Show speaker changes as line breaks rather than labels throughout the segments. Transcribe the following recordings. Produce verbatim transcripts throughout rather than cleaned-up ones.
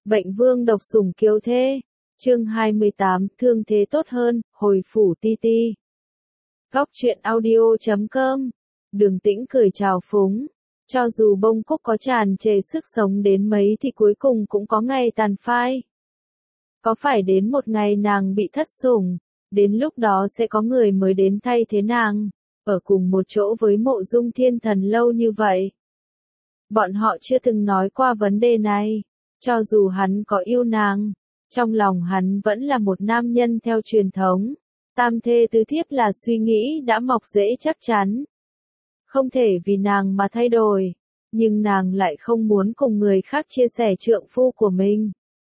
Bệnh vương độc sủng kiều thê. Chương hai mươi tám, thương thế tốt hơn, hồi phủ ti ti. Góc truyện audio chấm com. Đường Tĩnh cười chào phúng. Cho dù bông cúc có tràn trề sức sống đến mấy thì cuối cùng cũng có ngày tàn phai. Có phải đến một ngày nàng bị thất sủng, đến lúc đó sẽ có người mới đến thay thế nàng, ở cùng một chỗ với Mộ Dung Thiên Thần lâu như vậy. Bọn họ chưa từng nói qua vấn đề này. Cho dù hắn có yêu nàng, trong lòng hắn vẫn là một nam nhân theo truyền thống. Tam thê tứ thiếp là suy nghĩ đã mọc rễ chắc chắn. Không thể vì nàng mà thay đổi, nhưng nàng lại không muốn cùng người khác chia sẻ trượng phu của mình.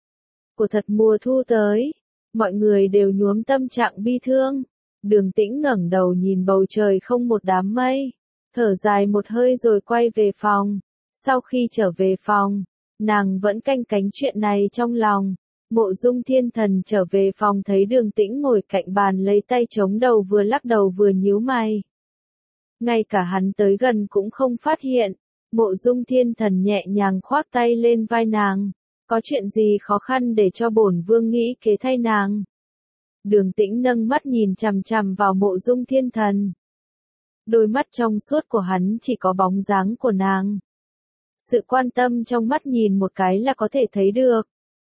Của thật mùa thu tới, mọi người đều nhuốm tâm trạng bi thương. Đường Tĩnh ngẩng đầu nhìn bầu trời không một đám mây, thở dài một hơi rồi quay về phòng. Sau khi trở về phòng, nàng vẫn canh cánh chuyện này trong lòng. Mộ Dung Thiên Thần trở về phòng thấy Đường Tĩnh ngồi cạnh bàn lấy tay chống đầu vừa lắc đầu vừa nhíu mày. Ngay cả hắn tới gần cũng không phát hiện. Mộ Dung Thiên Thần nhẹ nhàng khoác tay lên vai nàng. Có chuyện gì khó khăn để cho bổn vương nghĩ kế thay nàng? Đường Tĩnh nâng mắt nhìn chằm chằm vào Mộ Dung Thiên Thần. Đôi mắt trong suốt của hắn chỉ có bóng dáng của nàng. Sự quan tâm trong mắt nhìn một cái là có thể thấy được.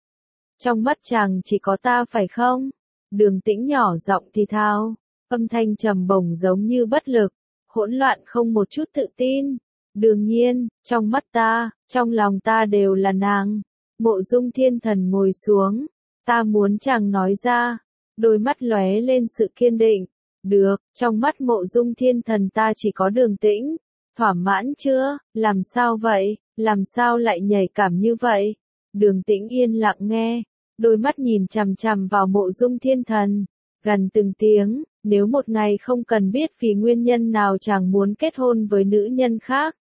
Trong mắt chàng chỉ có ta phải không? Đường Tĩnh nhỏ giọng thì thào, âm thanh trầm bổng giống như bất lực, hỗn loạn không một chút tự tin. Đương nhiên, trong mắt ta, trong lòng ta đều là nàng. Mộ Dung Thiên Thần ngồi xuống, ta muốn chàng nói ra. Đôi mắt lóe lên sự kiên định. Được, trong mắt Mộ Dung Thiên Thần ta chỉ có Đường Tĩnh. Thỏa mãn chưa? Làm sao vậy? Làm sao lại nhảy cảm như vậy? Đường Tĩnh yên lặng nghe, đôi mắt nhìn chằm chằm vào Mộ Dung Thiên Thần, gằn từng tiếng, nếu một ngày không cần biết vì nguyên nhân nào chàng muốn kết hôn với nữ nhân khác.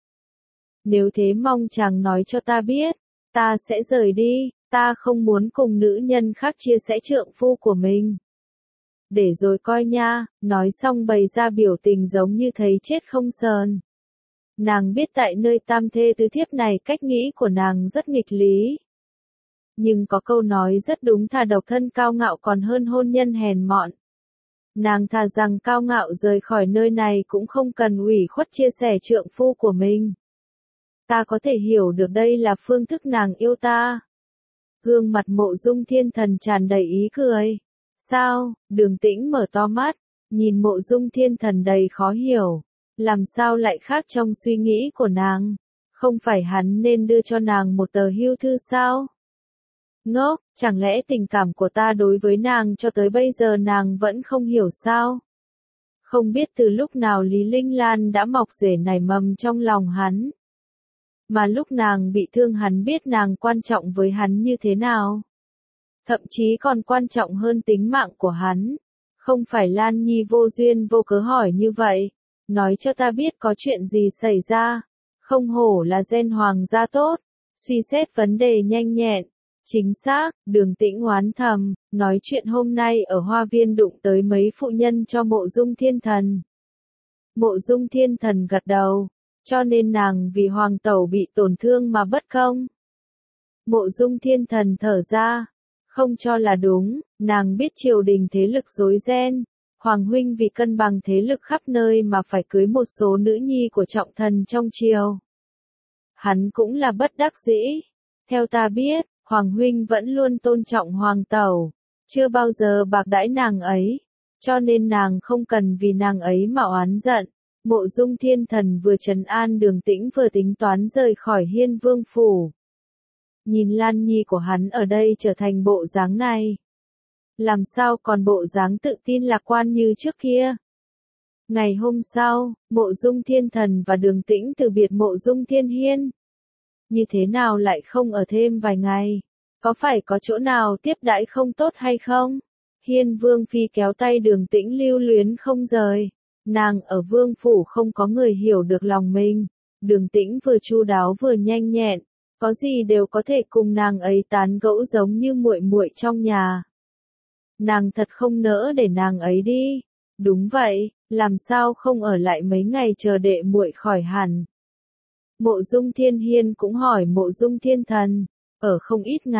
Nếu thế mong chàng nói cho ta biết, ta sẽ rời đi, ta không muốn cùng nữ nhân khác chia sẻ trượng phu của mình. Để rồi coi nha, nói xong bày ra biểu tình giống như thấy chết không sờn. Nàng biết tại nơi tam thê tứ thiếp này cách nghĩ của nàng rất nghịch lý. Nhưng có câu nói rất đúng, thà độc thân cao ngạo còn hơn hôn nhân hèn mọn. Nàng thà rằng cao ngạo rời khỏi nơi này cũng không cần ủy khuất chia sẻ trượng phu của mình. Ta có thể hiểu được đây là phương thức nàng yêu ta. Gương mặt Mộ Dung Thiên Thần tràn đầy ý cười. Sao? Đường Tĩnh mở to mắt, nhìn Mộ Dung Thiên Thần đầy khó hiểu. Làm sao lại khác trong suy nghĩ của nàng? Không phải hắn nên đưa cho nàng một tờ hưu thư sao? Ngốc, chẳng lẽ tình cảm của ta đối với nàng cho tới bây giờ nàng vẫn không hiểu sao? Không biết từ lúc nào Lý Linh Lan đã mọc rễ nảy mầm trong lòng hắn. Mà lúc nàng bị thương hắn biết nàng quan trọng với hắn như thế nào. Thậm chí còn quan trọng hơn tính mạng của hắn. Không phải Lan Nhi vô duyên vô cớ hỏi như vậy. Nói cho ta biết có chuyện gì xảy ra. Không hổ là gen hoàng gia tốt. Suy xét vấn đề nhanh nhẹn. Chính xác, Đường Tĩnh oán thầm, nói chuyện hôm nay ở hoa viên đụng tới mấy phụ nhân cho Mộ Dung Thiên Thần. Mộ Dung Thiên Thần gật đầu, cho nên nàng vì hoàng tẩu bị tổn thương mà bất công. Mộ Dung Thiên Thần thở ra, không cho là đúng, nàng biết triều đình thế lực rối ren. Hoàng huynh vì cân bằng thế lực khắp nơi mà phải cưới một số nữ nhi của trọng thần trong triều. Hắn cũng là bất đắc dĩ. Theo ta biết, Hoàng huynh vẫn luôn tôn trọng hoàng tẩu, chưa bao giờ bạc đãi nàng ấy, cho nên nàng không cần vì nàng ấy mà oán giận. Mộ Dung Thiên Thần vừa trấn an Đường Tĩnh vừa tính toán rời khỏi Hiên Vương phủ. Nhìn Lan Nhi của hắn ở đây trở thành bộ dáng này. Làm sao còn bộ dáng tự tin lạc quan như trước kia. Ngày hôm sau, Mộ Dung Thiên Thần và Đường Tĩnh từ biệt Mộ Dung Thiên Hiên. Như thế nào lại không ở thêm vài ngày? Có phải có chỗ nào tiếp đãi không tốt hay không? Hiên Vương Phi kéo tay Đường Tĩnh lưu luyến không rời. Nàng ở vương phủ không có người hiểu được lòng mình. Đường Tĩnh vừa chu đáo vừa nhanh nhẹn, có gì đều có thể cùng nàng ấy tán gẫu giống như muội muội trong nhà. Nàng thật không nỡ để nàng ấy đi. Đúng vậy, làm sao không ở lại mấy ngày chờ đệ muội khỏi hẳn. Mộ Dung Thiên Hiên cũng hỏi Mộ Dung Thiên Thần, ở không ít ngày,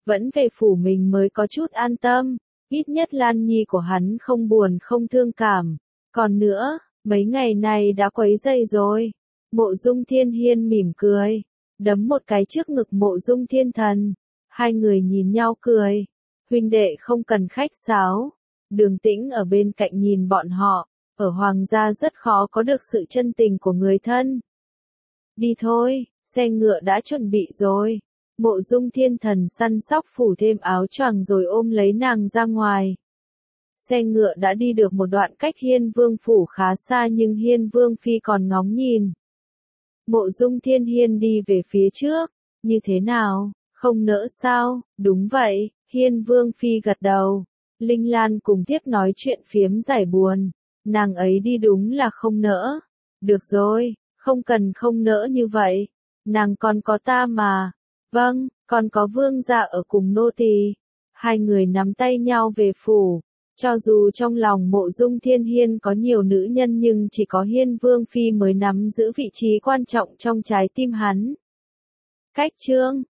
vẫn về phủ mình mới có chút an tâm, ít nhất Lan Nhi của hắn không buồn không thương cảm. Còn nữa, mấy ngày này đã quấy dày rồi. Mộ Dung Thiên Hiên mỉm cười, đấm một cái trước ngực Mộ Dung Thiên Thần. Hai người nhìn nhau cười, huynh đệ không cần khách sáo. Đường Tĩnh ở bên cạnh nhìn bọn họ, ở Hoàng gia rất khó có được sự chân tình của người thân. Đi thôi, xe ngựa đã chuẩn bị rồi. Mộ Dung Thiên Thần săn sóc phủ thêm áo choàng rồi ôm lấy nàng ra ngoài. Xe ngựa đã đi được một đoạn cách Hiên Vương phủ khá xa nhưng Hiên Vương phi còn ngóng nhìn. Mộ Dung Thiên Hiên đi về phía trước, như thế nào, không nỡ sao? Đúng vậy, Hiên Vương phi gật đầu. Linh Lan cùng tiếp nói chuyện phiếm giải buồn, nàng ấy đi đúng là không nỡ. Được rồi, không cần không nỡ như vậy, nàng còn có ta mà. Vâng, còn có vương gia ở cùng nô tỳ. Hai người nắm tay nhau về phủ. Cho dù trong lòng Mộ Dung Thiên Hiên có nhiều nữ nhân nhưng chỉ có Hiên Vương phi mới nắm giữ vị trí quan trọng trong trái tim hắn. Cách chương